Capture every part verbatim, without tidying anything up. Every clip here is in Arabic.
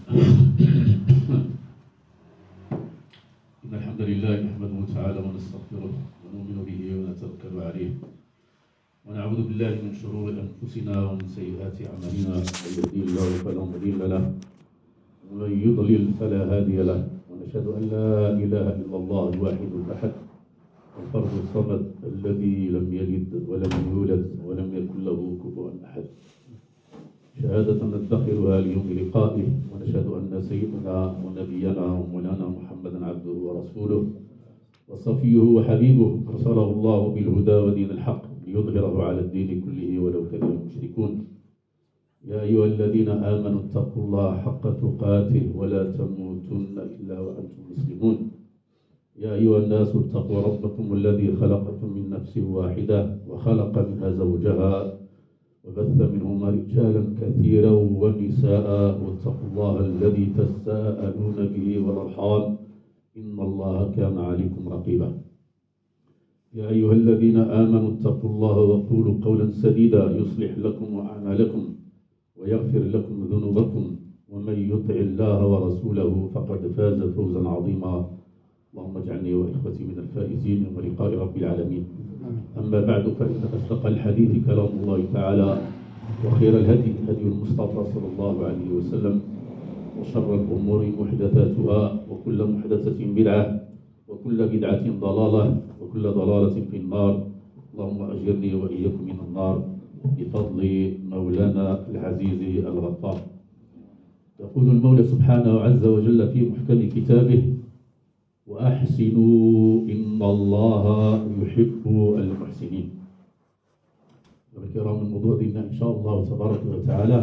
إن الحمد لله نحمده تعالى ونستغفره ونؤمن به ونتوكل عليه ونعوذ بالله من شرور أنفسنا ومن سيئات أعمالنا. من يهده الله فلا مضل له ومن يضلل فلا هادي له، ونشهد أن لا إله إلا الله الواحد الأحد الفرد الصمد الذي لم يلد ولم يولد ولم يكن له كفوا أحد، شهادة ندخرها ليوم لقائه، ونشهد أن سيدنا ونبينا ومولانا محمدا عبده ورسوله وصفيه وحبيبه أرسله الله بالهدى ودين الحق ليظهره على الدين كله ولو كره المشركون. يا أيها الذين آمنوا اتقوا الله حق تقاته ولا تموتن إلا وأنتم مسلمون. يا أيها الناس اتقوا ربكم الذي خلقكم من نفس واحدة وخلق منها زوجها وبث منهما رجالا كثيرا ونساء، واتقوا الله الذي تساءلون به والأرحام إن الله كان عليكم رقيبا. يا أيها الذين آمنوا اتقوا الله وقولوا قولا سديدا يصلح لكم أعمالكم ويغفر لكم ذنوبكم، ومن يطع الله ورسوله فقد فاز فوزا عظيما. اللهم اجعلني وإخوتي من الفائزين يوم لقاء رب العالمين. أما بعد، فإن أصدق الحديث كلام الله تعالى، وخير الهدي هدي المصطفى صلى الله عليه وسلم، وشر الأمور محدثاتها، وكل محدثة بدعة، وكل بدعة ضلالة، وكل ضلالة في النار. اللهم أجرني وإياكم من النار بفضل مولانا العزيز الغفار. يقول المولى سبحانه عز وجل في محكم كتابه: وأحسنوا إن الله يحب المحسنين. الكرام، الموضوع دينا إن شاء الله تبارك وتعالى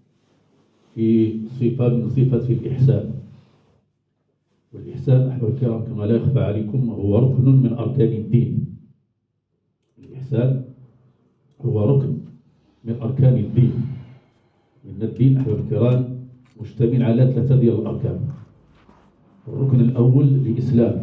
في صفة من صفة الإحسان. والإحسان أحباب الكرام كما لا يخفى عليكم هو ركن من أركان الدين. الإحسان هو ركن من أركان الدين، لأن الدين أحباب الكرام مشتمل على ثلاثة ديال الأركان. الركن الأول الإسلام،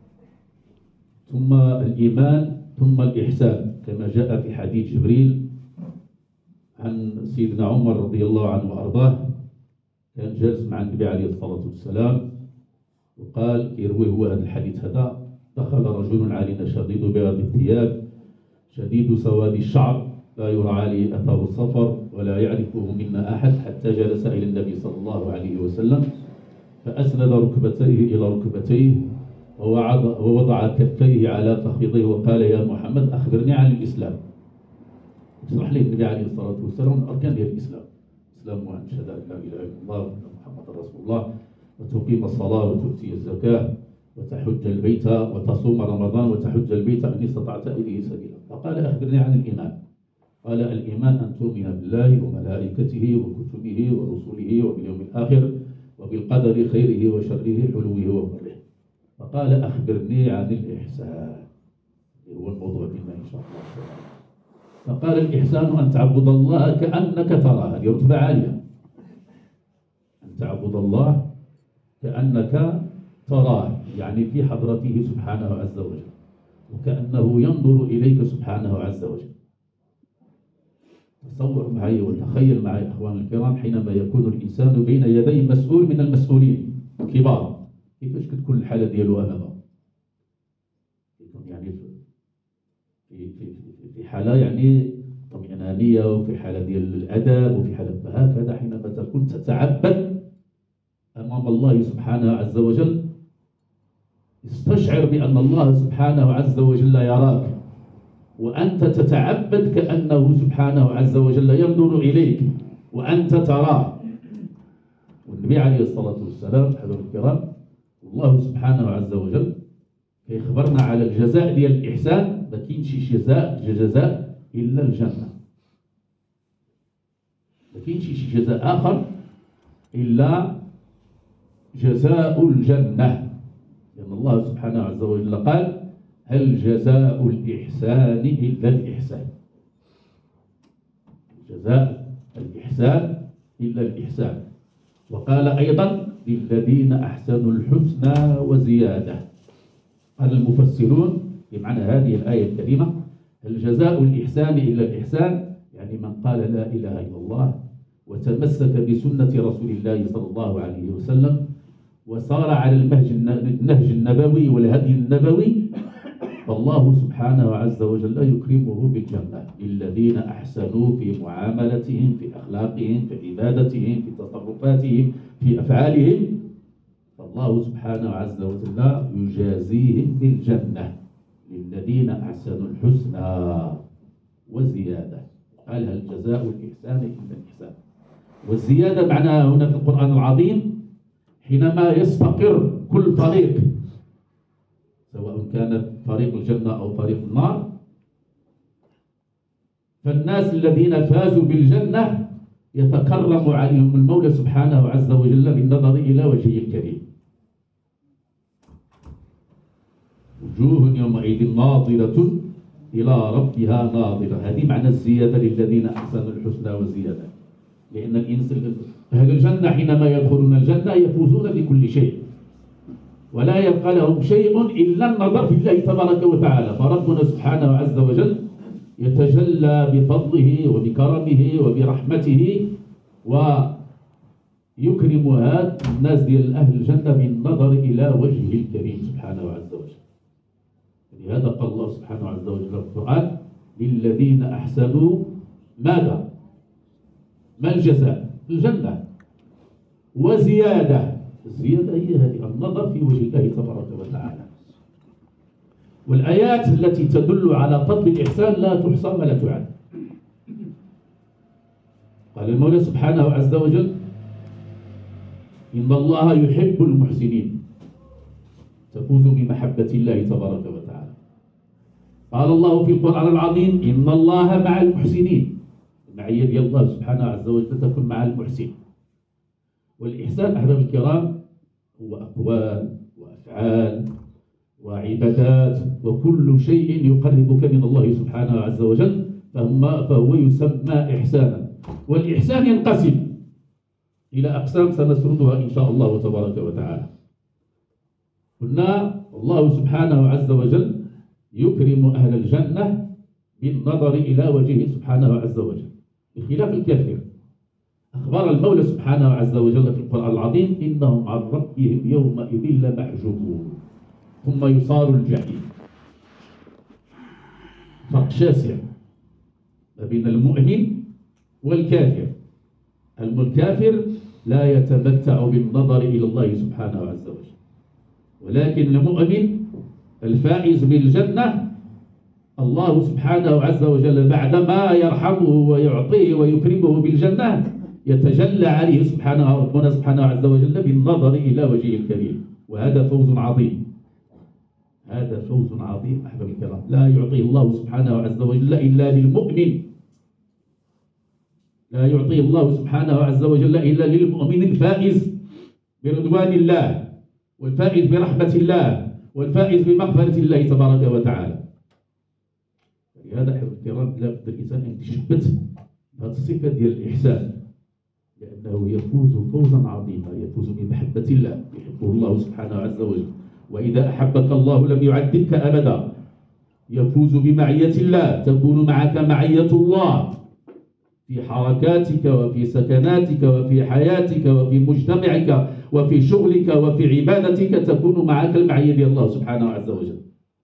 ثم الإيمان، ثم الإحسان، كما جاء في حديث جبريل عن سيدنا عمر رضي الله عنه وأرضاه. كان جالس مع النبي عليه الصلاة والسلام، وقال يروي هو هذا الحديث هذا: دخل رجل علينا شديد بياض الثياب شديد سواد الشعر لا يرى عليه أثر السفر ولا يعرفه منا أحد، حتى جلس إلى النبي صلى الله عليه وسلم فأسند ركبتيه إلى ركبتيه ووضع كفيه على فخذيه وقال: يا محمد أخبرني عن الإسلام. اشرح لي النبي عليه الصلاة والسلام أركان ديال الإسلام. الإسلام هو أن تشهد أن لا إله إلا الله وأن محمدا رسول الله، وتقيم الصلاة وتؤتي الزكاة وتحج البيت وتصوم رمضان وتحج البيت إن استطعت إليه سبيلا. فقال: أخبرني عن الإيمان. قال: الإيمان أن تؤمن بالله وملائكته وكتبه ورسله وباليوم الآخر وبالقدر خيره وشره حلوه ومره. فقال: أخبرني عن الإحسان. هو الموضوع دينا إن شاء الله. فقال: الإحسان أن تعبد الله كأنك تراه. هذه رتبة عالية، أن تعبد الله كأنك تراه، يعني في حضرته سبحانه عز وجل، وكأنه ينظر إليك سبحانه عز وجل. تصور معي وتخيل معي أخوان الكرام، حينما يكون الإنسان بين يدي مسؤول من المسؤولين الكبار، كيفاش كتكون الحالة ديالو أمامه؟ يكون يعني في في في حالة يعني طمأنينية، وفي حالة ديال الأدب، وفي حالة هكذا. حينما تكون تتعبد أمام الله سبحانه عز وجل، استشعر بأن الله سبحانه عز وجل يراك، وأنت تتعبد كأنه سبحانه عز وجل ينظر إليك وأنت تراه. والنبي عليه الصلاة والسلام حضر الكرام، الله سبحانه عز وجل يخبرنا على الجزاء ديال الإحسان. ما كاينش شي جزاء جزاء إلا الجنة، ما كاينش شي جزاء آخر إلا جزاء الجنة، لأن الله سبحانه عز وجل قال: هل جزاء الإحسان إلا الإحسان. جزاء الإحسان إلا الإحسان. وقال أيضا: للذين أحسنوا الحسنى وزيادة. قال المفسرون بمعنى هذه الآية الكريمة: هل جزاء الإحسان إلا الإحسان، يعني من قال لا إله إلا الله وتمسك بسنة رسول الله صلى الله عليه وسلم وصار على النهج النبوي والهدي النبوي، فالله سبحانه عز وجل يكرمه بالجنة للذين أحسنوا في معاملتهم، في أخلاقهم، في عبادتهم، في تصرفاتهم، في أفعالهم، فالله سبحانه عز وجل يجازيهم بالجنة للذين أحسنوا الحسنى وزيادة. قال هل جزاء الإحسان إلا الإحسان. والزيادة معناها هنا في القرآن العظيم حينما يستقر كل فريق، سواء كان فريق الجنة أو فريق النار، فالناس الذين فازوا بالجنة يتكرم عليهم المولى سبحانه عز وجل بالنظر إلى وجهه الكريم. وجوه يومئذ ناظرة إلى ربها ناظرة. هذه معنى الزيادة للذين أحسنوا الحسنى وزيادة، لأن الإنسان أهل الجنة حينما يدخلون الجنة يفوزون بكل شيء ولا يبقى لهم شيء إلا النظر في الله تبارك وتعالى. فربنا سبحانه عز وجل يتجلى بفضله وبكرمه وبرحمته ويكرم هذا الناس ديال أهل الجنة بالنظر إلى وجهه الكريم سبحانه عز وجل. لهذا قال الله سبحانه عز وجل في القرآن للذين أحسنوا ماذا؟ ما الجزاء؟ الجنة وزيادة. الزيادة هي هذه النظر في وجه الله تبارك وتعالى. والآيات التي تدل على فضل الإحسان لا تحصى ولا تعد. قال المولى سبحانه عز وجل إن الله يحب المحسنين، تفوز بمحبة الله تبارك وتعالى. قال الله في القرآن العظيم إن الله مع المحسنين، المعية ديال الله سبحانه عز وجل تكون مع المحسن. والإحسان أحباب الكرام هو أقوال وأفعال وعبادات وكل شيء يقربك من الله سبحانه عز وجل فهو يسمى إحسانا. والإحسان ينقسم إلى أقسام سنسردها إن شاء الله تبارك وتعالى. قلنا الله سبحانه عز وجل يكرم أهل الجنة بالنظر إلى وجهه سبحانه عز وجل بخلاف الكافر. أخبر المولى سبحانه عز وجل في القرآن العظيم إنهم عن ربهم يومئذ لمحجوبون ثم يصار الجحيم. فرق شاسع ما بين المؤمن والكافر. الكافر لا يتمتع بالنظر إلى الله سبحانه عز وجل، ولكن المؤمن الفائز بالجنة الله سبحانه عز وجل بعدما يرحمه ويعطيه ويكرمه بالجنة يتجلى عليه سبحانه ربنا سبحانه عز وجل بالنظر إلى وجهه الكريم. وهذا فوز عظيم، هذا فوز عظيم أحباب الكرام لا يعطيه الله سبحانه عز وجل إلا للمؤمن، لا يعطيه الله سبحانه عز وجل إلا للمؤمن الفائز برضوان الله والفائز برحمة الله والفائز بمغفرة الله تبارك وتعالى. لهذا أحباب الكرام لابد الإنسان أن يتشبت بهذه الصفة ديال الإحسان، لأنه يفوز فوزا عظيما، يفوز بمحبة الله، يحبه الله سبحانه عز وجل. وإذا أحبك الله لم يعذبك أبدا. يفوز بمعية الله، تكون معك معية الله في حركاتك وفي سكناتك وفي حياتك وفي مجتمعك وفي شغلك وفي عبادتك، تكون معك المعية ديال الله سبحانه عز وجل.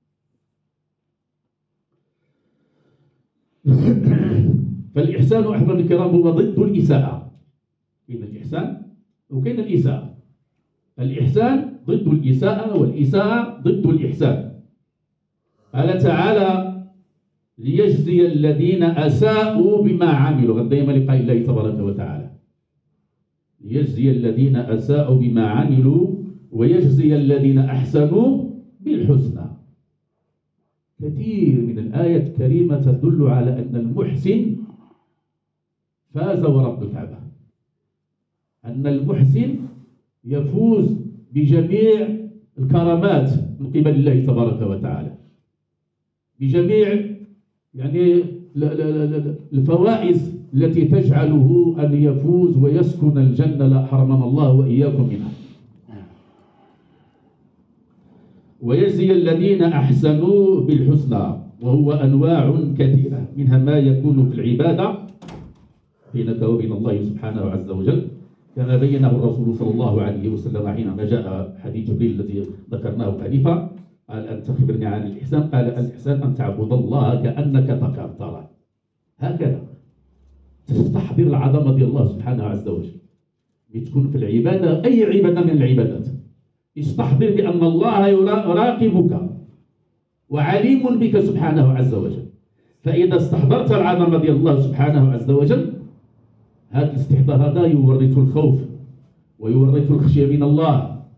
فالإحسان أحباب الكرام هو ضد الإساءة. كاين الإحسان وكاين الإساءة. الإحسان ضد الإساءة والإساءة ضد الإحسان. قال تعالى ليجزي الذين أساءوا بما عملوا، غدا لقاء الله تبارك وتعالى. ليجزي الذين أساءوا بما عملوا ويجزي الذين أحسنوا بالحسنى. كثير من الآيات الكريمة تدل على أن المحسن فاز ورب الكعبة، أن المحسن يفوز بجميع الكرامات من قبل الله تبارك وتعالى، بجميع يعني الفوائز التي تجعله أن يفوز ويسكن الجنة لا حرمنا الله وإياكم منها. ويجزي الذين أحسنوا بالحسنى، وهو أنواع كثيرة، منها ما يكون في العبادة بينك وبين الله سبحانه عز وجل، كما بينه الرسول صلى الله عليه وسلم حينما جاء حديث جبريل الذي ذكرناه آنفا، قال أن تخبرني عن الإحسان، قال الإحسان أن تعبد الله كأنك تراه، هكذا تستحضر العظمة ديال الله سبحانه عز وجل. بتكون في العبادة أي عبادة من العبادات استحضر بأن الله يراقبك وعليم بك سبحانه عز وجل. فإذا استحضرت العظمة ديال الله سبحانه عز وجل، هذا الاستحضار هذا يورث الخوف ويورث الخشية من الله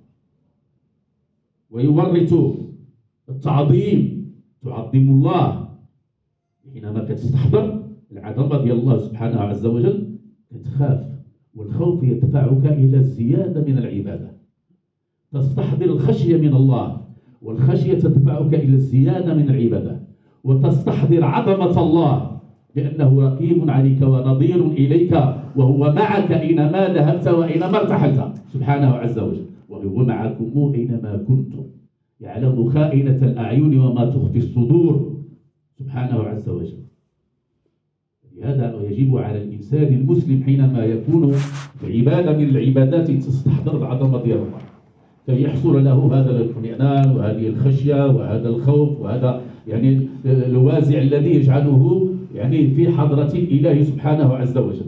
ويورث التعظيم، تعظم الله حينما كتستحضر العظمة ديال الله سبحانه عز وجل، كتخاف، والخوف يدفعك إلى الزيادة من العبادة. تستحضر الخشية من الله، والخشية تدفعك إلى الزيادة من العبادة، وتستحضر عظمة الله بأنه رقيب عليك ونظير إليك، وهو معك أينما ذهبت وأينما ارتحلت سبحانه عز وجل، وهو معكم أينما كنتم، يعلم خائنة الأعين وما تخفي الصدور سبحانه عز وجل. لهذا يجب على الإنسان المسلم حينما يكون في عبادة من العبادات تستحضر العظمة ديال الله، كي يحصل له هذا الاطمئنان وهذه الخشية وهذا الخوف وهذا يعني الوازع الذي يجعله يعني في حضرة الإله سبحانه عز وجل.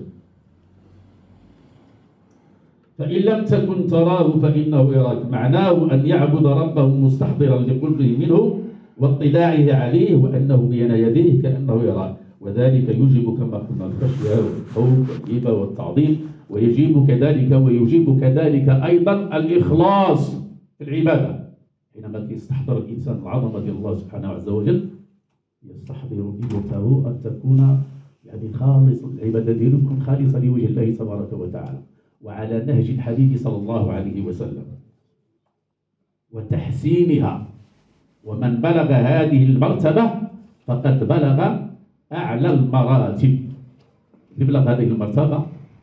فإن لم تكن تراه فإنه يراك، معناه أن يعبد ربه مستحضرا لقربه منه واطلاعه عليه وأنه بين يديه كأنه يراه، وذلك يجب كما قلنا الخشية والخوف والهيبة والتعظيم، ويجب كذلك ويجب كذلك أيضا الإخلاص في العبادة. حينما يستحضر الإنسان العظمة ديال الله سبحانه عز وجل، يستحضر نيته أن تكون يعني خالص، العبادة ديالو تكون خالصة لوجه الله تبارك وتعالى وعلى نهج الحبيب صلى الله عليه وسلم وتحسينها. ومن بلغ هذه المرتبة فقد بلغ أعلى المراتب. يبلغ هذه المرتبة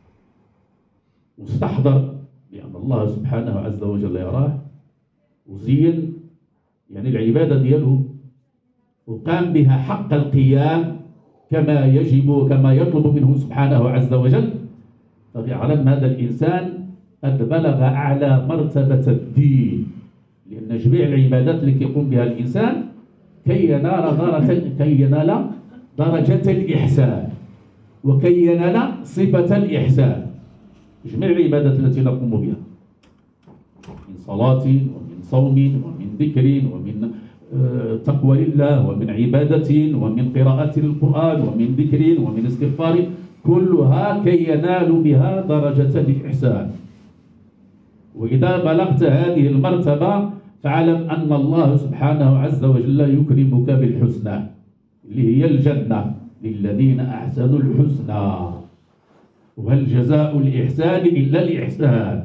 مستحضر بأن الله سبحانه عز وجل يراه، وزين يعني العبادة دياله وقام بها حق القيام كما يجب وكما يطلب منه سبحانه عز وجل، فيعلم هذا الإنسان قد بلغ أعلى مرتبة الدين. لأن جميع العبادات اللي يقوم بها الإنسان كي ينال درجة كي ينال درجة الإحسان وكي ينال صفة الإحسان. جميع العبادات التي نقوم بها من صلاة ومن صوم ومن ذكر ومن تقوى لله ومن عبادة ومن قراءة القرآن ومن ذكر ومن استغفار، كلها كي ينالوا بها درجة الإحسان. وإذا بلغت هذه المرتبة فاعلم أن الله سبحانه عز وجل يكرمك بالحسنى اللي هي الجنة للذين أحسنوا الحسنى، وهل جزاء الإحسان إلا الإحسان.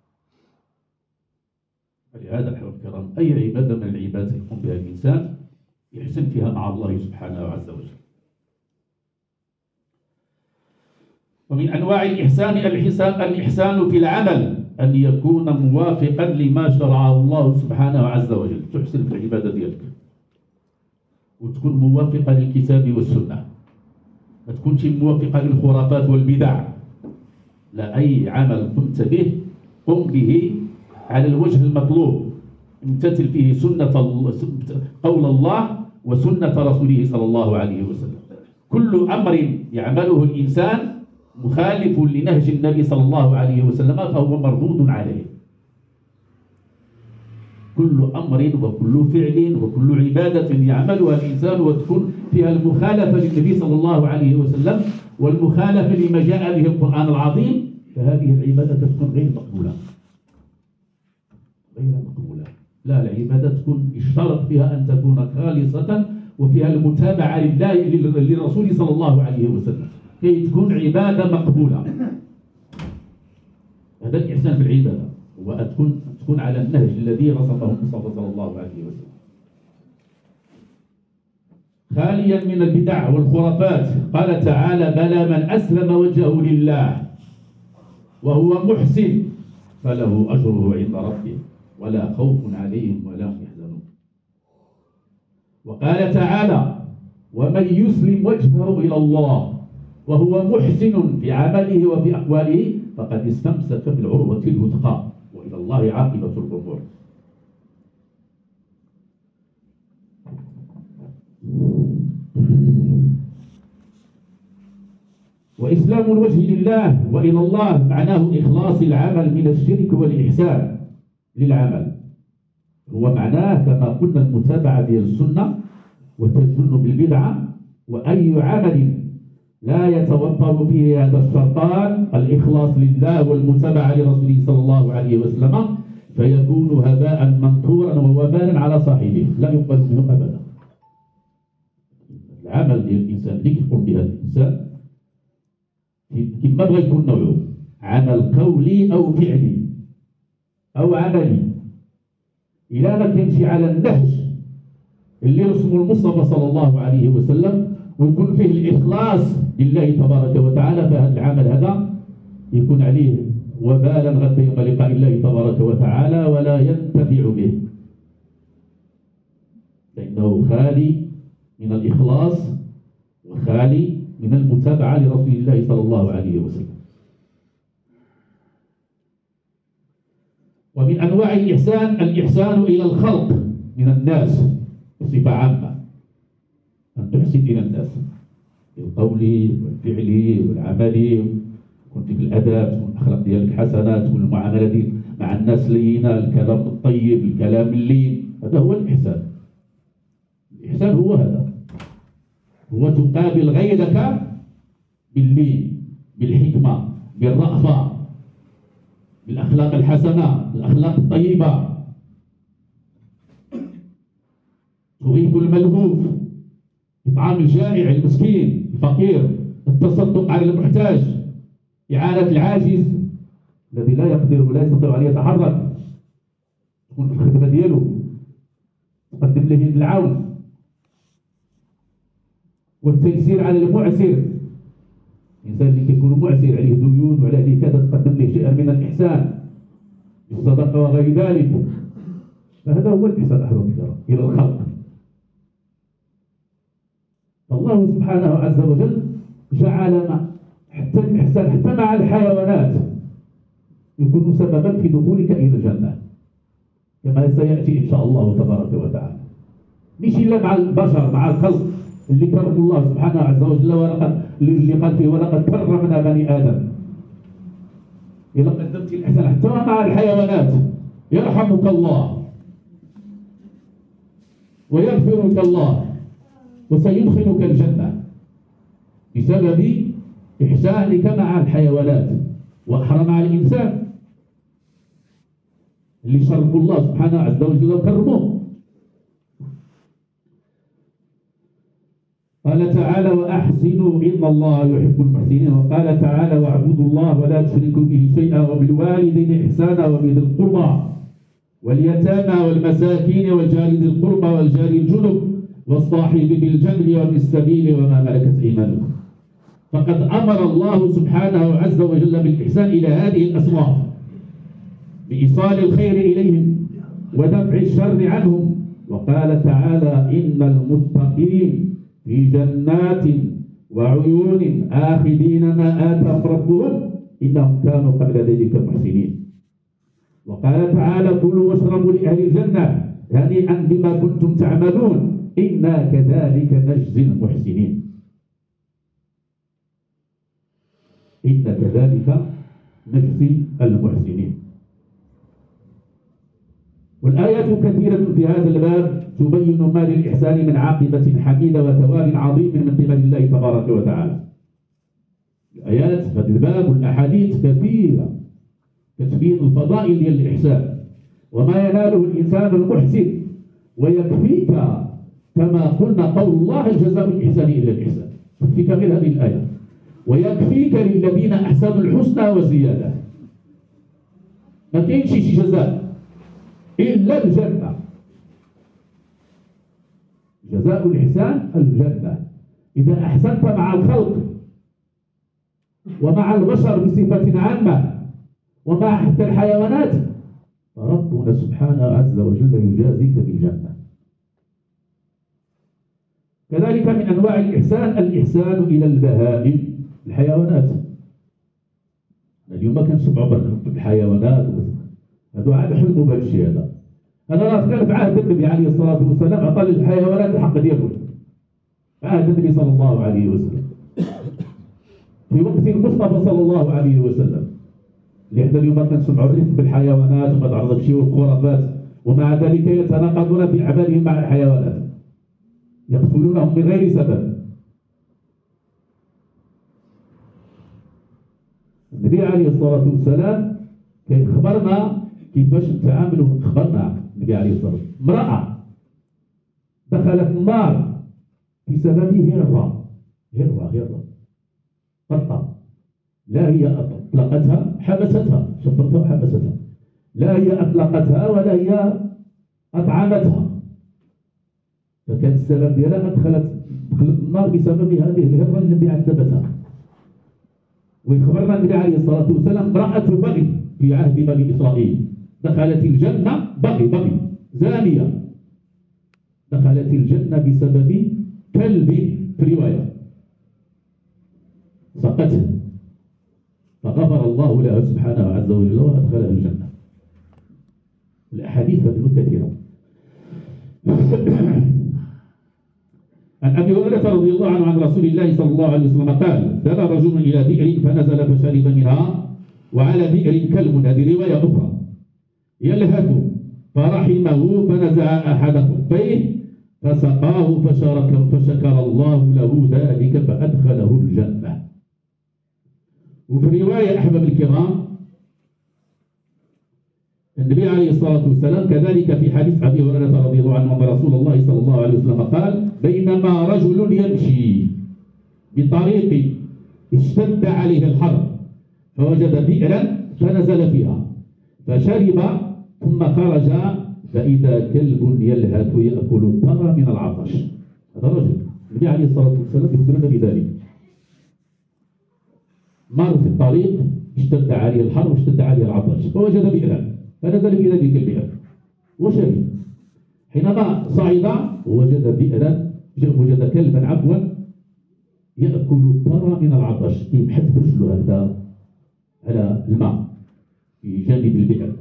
ولهذا الحب الكرام أي عبادة من العبادات يقوم بها الإنسان يحسن فيها مع الله سبحانه عز وجل. ومن أنواع الإحسان الإحسان الإحسان في العمل، أن يكون موافقا لما شرعه الله سبحانه عز وجل. تحسن في العبادة ديالك وتكون موافقة للكتاب والسنة، ما تكونش موافقة للخرافات والبدع. لا، أي عمل قمت به قم به على الوجه المطلوب، امتثل فيه سنة قول الله وسنة رسوله صلى الله عليه وسلم. كل أمر يعمله الإنسان مخالف لنهج النبي صلى الله عليه وسلم فهو مردود عليه. كل أمر وكل فعل وكل عبادة يعملها الإنسان وتكون فيها المخالفة للنبي صلى الله عليه وسلم والمخالفة لما جاء به القرآن العظيم، فهذه العبادة تكون غير مقبولة غير مقبولة. لا، العبادة تكون اشترط فيها أن تكون خالصة وفيها المتابعة لله للرسول صلى الله عليه وسلم كي تكون عبادة مقبولة. هذا الإحسان في العبادة، وأن تكون تكون على النهج الذي رسمه المصطفى صلى الله عليه وسلم، خاليا من البدع والخرافات. قال تعالى: بلى من أسلم وجهه لله وهو محسن فله أجره عند ربه ولا خوف عليهم ولا هم يحزنون. وقال تعالى: ومن يسلم وجهه إلى الله وهو محسن في عمله وفي أقواله فقد استمسك بالعروة الوثقى وإلى الله عاقبة الأمور. وإسلام الوجه لله وإلى الله معناه إخلاص العمل من الشرك والإحسان للعمل، هو معناه كما قلنا المتابعة للسنة وتجنب البدعة. وأي عمل لا يتوفر فيه هذا الشرطان الإخلاص لله والمتابعة لرسوله صلى الله عليه وسلم فيكون هباء منثورا ووبالا على صاحبه لا يقبل منه أبدا. العمل ديال الإنسان اللي كيقوم به الإنسان كما بغى يكون نوعه، عمل قولي أو فعلي أو عملي، إلا ما كانش على النهج اللي رسمه المصطفى صلى الله عليه وسلم ويكون فيه الإخلاص لله تبارك وتعالى، فهذا العمل هذا يكون عليه وبالا غدا يوم لقاء الله تبارك وتعالى ولا ينتفع به، لأنه خالي من الإخلاص وخالي من المتابعة لرسول الله صلى الله عليه وسلم. ومن أنواع الإحسان الإحسان إلى الخلق من الناس بصفة عامة، أن تحسن إلى الناس بالقول والفعل والعمل، تكون فيك الأدب، تكون الأخلاق ديالك حسنة، تكون المعاملة ديالك مع الناس لينة، الكلام الطيب، الكلام اللين، هذا هو الإحسان. الإحسان هو هذا، هو تقابل غيرك باللين، بالحكمة، بالرأفة، بالأخلاق الحسنة، بالأخلاق الطيبة، تغيث الملهوف، إطعام الجائع المسكين الفقير، التصدق على المحتاج، إعانة العاجز الذي لا يقدر ولا يستطيع أن يتحرك، تكون في الخدمة ديالو تقدم له يد العون، والتيسير على المعسر، الإنسان اللي كيكون معسر عليه ديون وعلى عليه كذا تقدم له شيئا من الإحسان بالصدقة وغير ذلك، فهذا هو الإحسان أحباب إلى الخلق. الله سبحانه عز وجل جعل ما حتى الإحسان حتى مع الحيوانات يكون سببا في دخولك إلى الجنة كما سيأتي إن شاء الله تبارك وتعالى، مش إلا مع البشر، مع الخلق اللي كرم الله سبحانه عز وجل ولقد اللي قال فيه ولقد كرمنا بني آدم. إذا قدمت الإحسان حتى مع الحيوانات يرحمك الله ويغفرك الله وسيدخلك الجنة بسبب إحسانك مع الحيوانات، وأحرى مع الإنسان اللي شرفوا الله سبحانه عز وجل وكرموه. قال تعالى وأحسنوا إن الله يحب المحسنين، وقال تعالى واعبدوا الله ولا تشركوا به شيئا وبالوالدين إحسانا وبذي القربى واليتامى والمساكين والجار ذي القربى والجار الجنب والصاحب بالجنب وابن السبيل وما ملكت أيمانكم. فقد أمر الله سبحانه عز وجل بالإحسان إلى هذه الأصناف بإيصال الخير إليهم ودفع الشر عنهم. وقال تعالى إن المتقين في جنات وعيون آخذين ما آتاهم ربهم إنهم كانوا قبل ذلك محسنين. وقال تعالى كلوا واشربوا لأهل الجنة هنيئا بما كنتم تعملون إنا كذلك نجزي المحسنين. إن كذلك نجزي المحسنين. والآيات كثيرة في هذا الباب تبين ما للإحسان من عاقبة حميدة وثواب عظيم من قبل الله تبارك وتعالى. الآيات في هذا الباب والأحاديث كثيرة تبين الفضائل ديال الإحسان وما يناله الإنسان المحسن. ويكفيك كما قلنا قول الله الجزاء الإحسان إلا الإحسان، يكفيك غير هذه الآية، ويكفيك للذين أحسنوا الحسنى وزيادة. ما كاينش شي جزاء إلا الجنة، جزاء الإحسان الجنة. إذا أحسنت مع الخلق ومع البشر بصفة عامة ومع حتى الحيوانات فربنا سبحانه عز وجل يجازيك بالجنة. كذلك من أنواع الإحسان الإحسان إلى البهائم الحيوانات. اليوم ما كنسمعوا بالحيوانات، هادو عاد حلموا بهذا الشيء هذا. هذا راه كان في عهد النبي عليه الصلاة والسلام، عطى للحيوانات الحق ديالهم. في عهد النبي صلى الله عليه وسلم، في وقت المصطفى صلى الله عليه وسلم، اللي حنا اليوم كنسمعوا الرفق بالحيوانات وما تعرض شي والخرافات، ومع ذلك يتناقضون في أعمالهم مع الحيوانات، يقتلونهم من غير سبب. النبي عليه الصلاة والسلام كيخبرنا كيفاش نتعاملوا. خبرنا النبي عليه الصلاة والسلام امرأة دخلت النار بسبب هرة هرة هرة قطة، لا هي أطلقتها حبستها، شفرتها وحبستها، لا هي أطلقتها ولا هي أطعمتها، فكان السبب ديالها دخلت دخلت النار بسبب هذه الهرة التي عذبتها. ويخبرنا النبي عليه الصلاة والسلام امرأة بغي في عهد بني إسرائيل دخلت الجنة، بغي بغي زانية دخلت الجنة بسبب كلب في رواية سقته، فغفر الله لها سبحانه عز وجل وأدخلها الجنة. الأحاديث هذه كثيرة. عن أبي هريرة رضي الله عنه عن رسول الله صلى الله عليه وسلم قال: دنا رجل إلى بئر فنزل فشرب منها وعلى بئر كلب، هذه رواية أخرى، يلهث فرحمه فنزع أحد خفيه فسقاه فشرك فشكر الله له ذلك فأدخله الجنة. وفي رواية أحباب الكرام النبي عليه الصلاة والسلام كذلك في حديث أبي هريرة رضي الله عنه أن رسول الله صلى الله عليه وسلم قال: بينما رجل يمشي بطريق اشتد عليه الحر فوجد بئرا فنزل فيها فشرب ثم خرج فإذا كلب يلهث يأكل الثرى من العطش. هذا رجل النبي عليه الصلاة والسلام يخبرنا بذلك، مر في الطريق اشتد عليه الحر واشتد عليه العطش فوجد بئرا فنزل في ذلك البئر وشرب. حينما صعد وجد بئرا وجد كلبا عفوا يأكل الثرى من العطش، يبحث برجله هكذا على الماء في جانب البئر.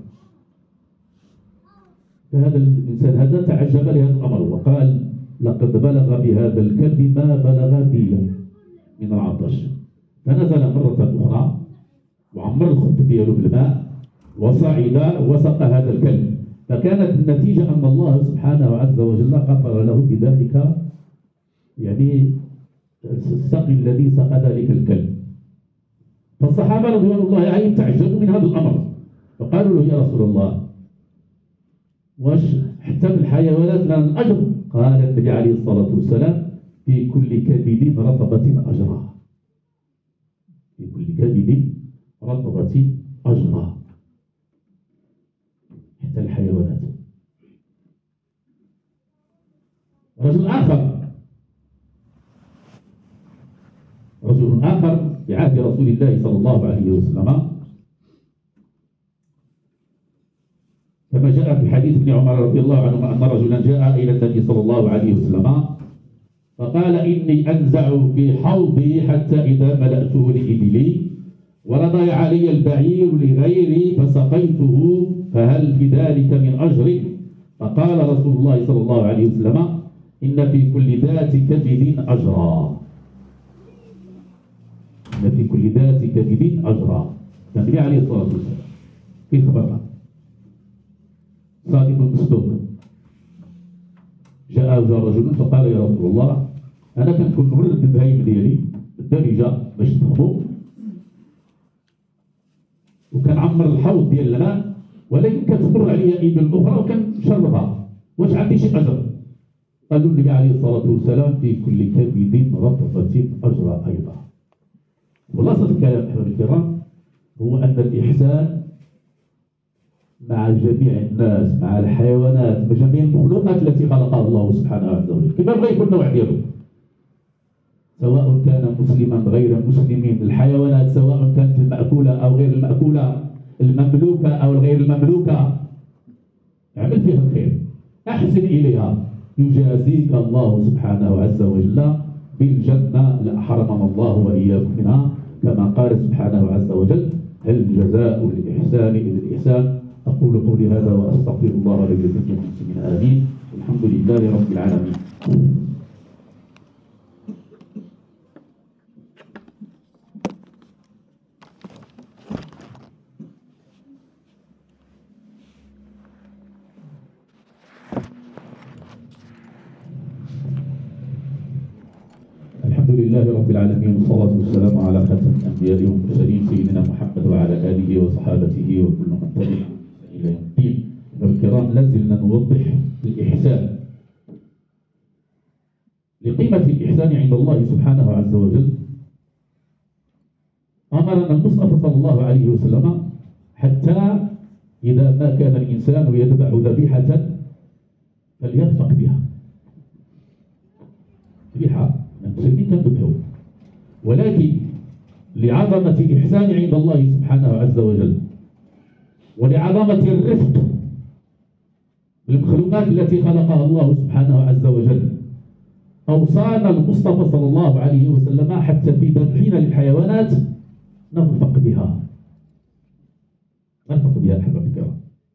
فهذا الإنسان هذا تعجب لهذا الأمر وقال: لقد بلغ بهذا الكلب ما بلغ بي من العطش. فنزل مرة أخرى وعمر الخف دياله بالماء وصعد وسقى هذا الكلب، فكانت النتيجة أن الله سبحانه عز وجل غفر له بذلك، يعني السقي الذي سقى ذلك الكلب. فالصحابة رضوان الله عليهم تعجبوا من هذا الأمر فقالوا له: يا رسول الله، واش حتى في الحيوانات لنا الأجر؟ قال النبي عليه الصلاة والسلام: في كل كبد رطبة أجرها، في كل كبد رطبة أجرها، حتى الحيوانات. رجل آخر رجل آخر في عهد رسول الله صلى الله عليه وسلم كما جاء في حديث ابن عمر رضي الله عنهما أن رجلا جاء إلى النبي صلى الله عليه وسلم فقال: إني أنزع في حوضي حتى إذا ملأته لإبلي ورضى علي البعير لغيري فسقيته فهل في ذلك من أجر؟ فقال رسول الله صلى الله عليه وسلم: إن في كل ذات كبد أجرا، إن في كل ذات كبد أجرا. النبي عليه الصلاة والسلام في خبرنا صادق مصدوق. جاء رجل فقال: يا رسول الله، أنا كنكون نورد البهايم ديالي الدارجة باش تفهموا، وكان عمر الحوض ديال الماء، ولكن كتمر عليا إبل أخرى وكنشربها، واش عندي شي أجر؟ قالوا النبي عليه الصلاة والسلام: في كل كبد رطبة أجر أيضا. خلاصة الكلام أحباب الكرام هو أن الإحسان مع جميع الناس، مع الحيوانات، مع جميع المخلوقات التي خلقها الله سبحانه عز وجل، كما بغى يكون النوع ديالو، سواء كان مسلما غير مسلمين، الحيوانات سواء كانت المأكولة أو غير المأكولة، المملوكة أو غير المملوكة، اعمل فيها الخير، أحسن إليها، يجازيك الله سبحانه عز وجل بالجنة لأحرمنا الله وإياكم منها، كما قال سبحانه عز وجل: هل جزاء الإحسان إلا الإحسان. أقول قولي هذا وأستغفر الله لي ولكم جميعا المسلمين، آمين. الحمد لله رب العالمين. الحمد لله رب العالمين، والصلاة والسلام على خاتم الأنبياء والمرسلين سيدنا محمد وعلى آله وصحابته وكل من تبعهم إلى يوم الدين. الكرام، لازلنا نوضح الإحسان لقيمة الإحسان عند الله سبحانه عز وجل. أمرنا المصطفى صلى الله عليه وسلم حتى إذا ما كان الإنسان يذبح ذبيحة فليرفق بها. ذبيحة المسلمين كذبحوا، ولكن لعظمة الإحسان عند الله سبحانه عز وجل ولعظمة الرفق بالمخلوقات التي خلقها الله سبحانه عز وجل، أوصانا المصطفى صلى الله عليه وسلم حتى في ذبحنا للحيوانات نرفق بها، نرفق بها الحباب الكرام.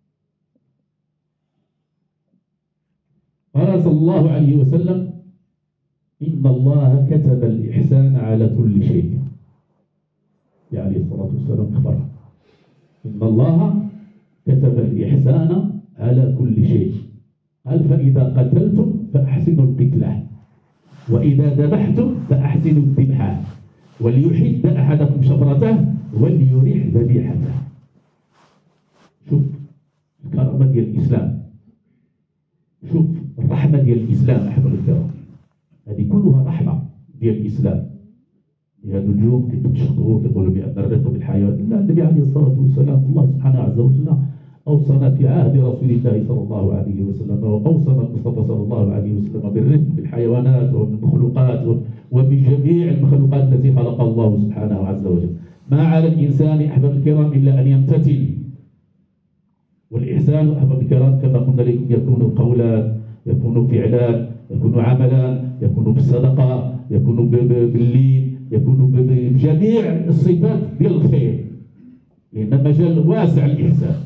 قال صلى الله عليه وسلم: إن الله كتب الإحسان على كل شيء. يعني الصلاة والسلام أخبر إن الله كتب الإحسان على كل شيء. قال: فإذا قتلتم فأحسنوا القتلة، وإذا ذبحتم فأحسنوا الذبحة، وليحد أحدكم شفرته وليريح ذبيحته. شوف الكرامة ديال الإسلام، شوف الرحمة ديال الإسلام أحباب الكرام، هذه كلها رحمة ديال الإسلام. هذا اليوم كيتشكروا كيقولوا بأن الرفق بالحيوان، لا، النبي عليه الصلاة والسلام الله سبحانه عز وجل أوصانا في عهد رسول الله صلى الله عليه وسلم، وأوصانا المصطفى صلى الله عليه وسلم بالرفق بالحيوانات وبالمخلوقات وبجميع المخلوقات التي خلقها الله سبحانه عز وجل. ما على الإنسان أحباب الكرام إلا أن يمتثل. والإحسان أحباب الكرام كما قلنا لكم يكون قولا، يكون فعلا، يكون عملا، يكون بالصدقة، يكون باللين، يكون بجميع الصفات ديال الخير، لأن مجال واسع الإحسان.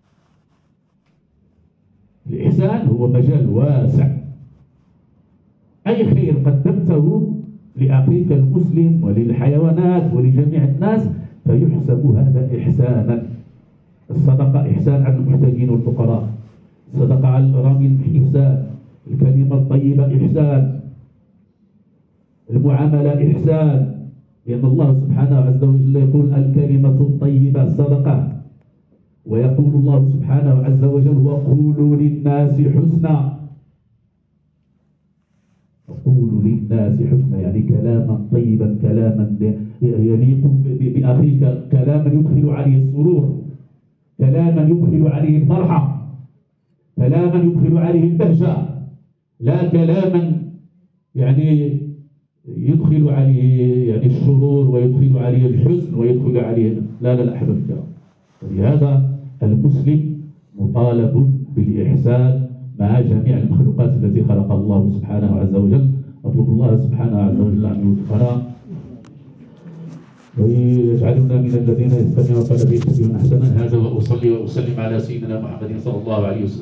الإحسان هو مجال واسع، أي خير قدمته لأخيك المسلم وللحيوانات ولجميع الناس فيحسب هذا إحسانا. الصدقة إحسان على المحتاجين والفقراء، الصدقة على الأرامل إحسان، الكلمة الطيبة إحسان، المعاملة إحسان، لأن الله سبحانه عز وجل يقول: الكلمة الطيبة صدقة، ويقول الله سبحانه عز وجل: وقولوا للناس حسنا. وقولوا للناس حسنا يعني كلاما طيبا، كلاما يليق بأخيك، كلاما يدخل عليه السرور، كلاما يدخل عليه الفرحة، كلاما يدخل عليه البهجة، لا كلاما يعني يدخل عليه يعني الشرور ويدخل عليه الحزن ويدخل عليه، لا لا لا أحباب الكرام. ولهذا المسلم مطالب بالإحسان مع جميع المخلوقات التي خلقها الله سبحانه عز وجل. أطلب الله سبحانه عز وجل أن يوفقنا ويجعلنا من الذين يستمعون القول فيتبعون أحسنه. هذا وأصلي وأسلم على سيدنا محمد صلى الله عليه وسلم.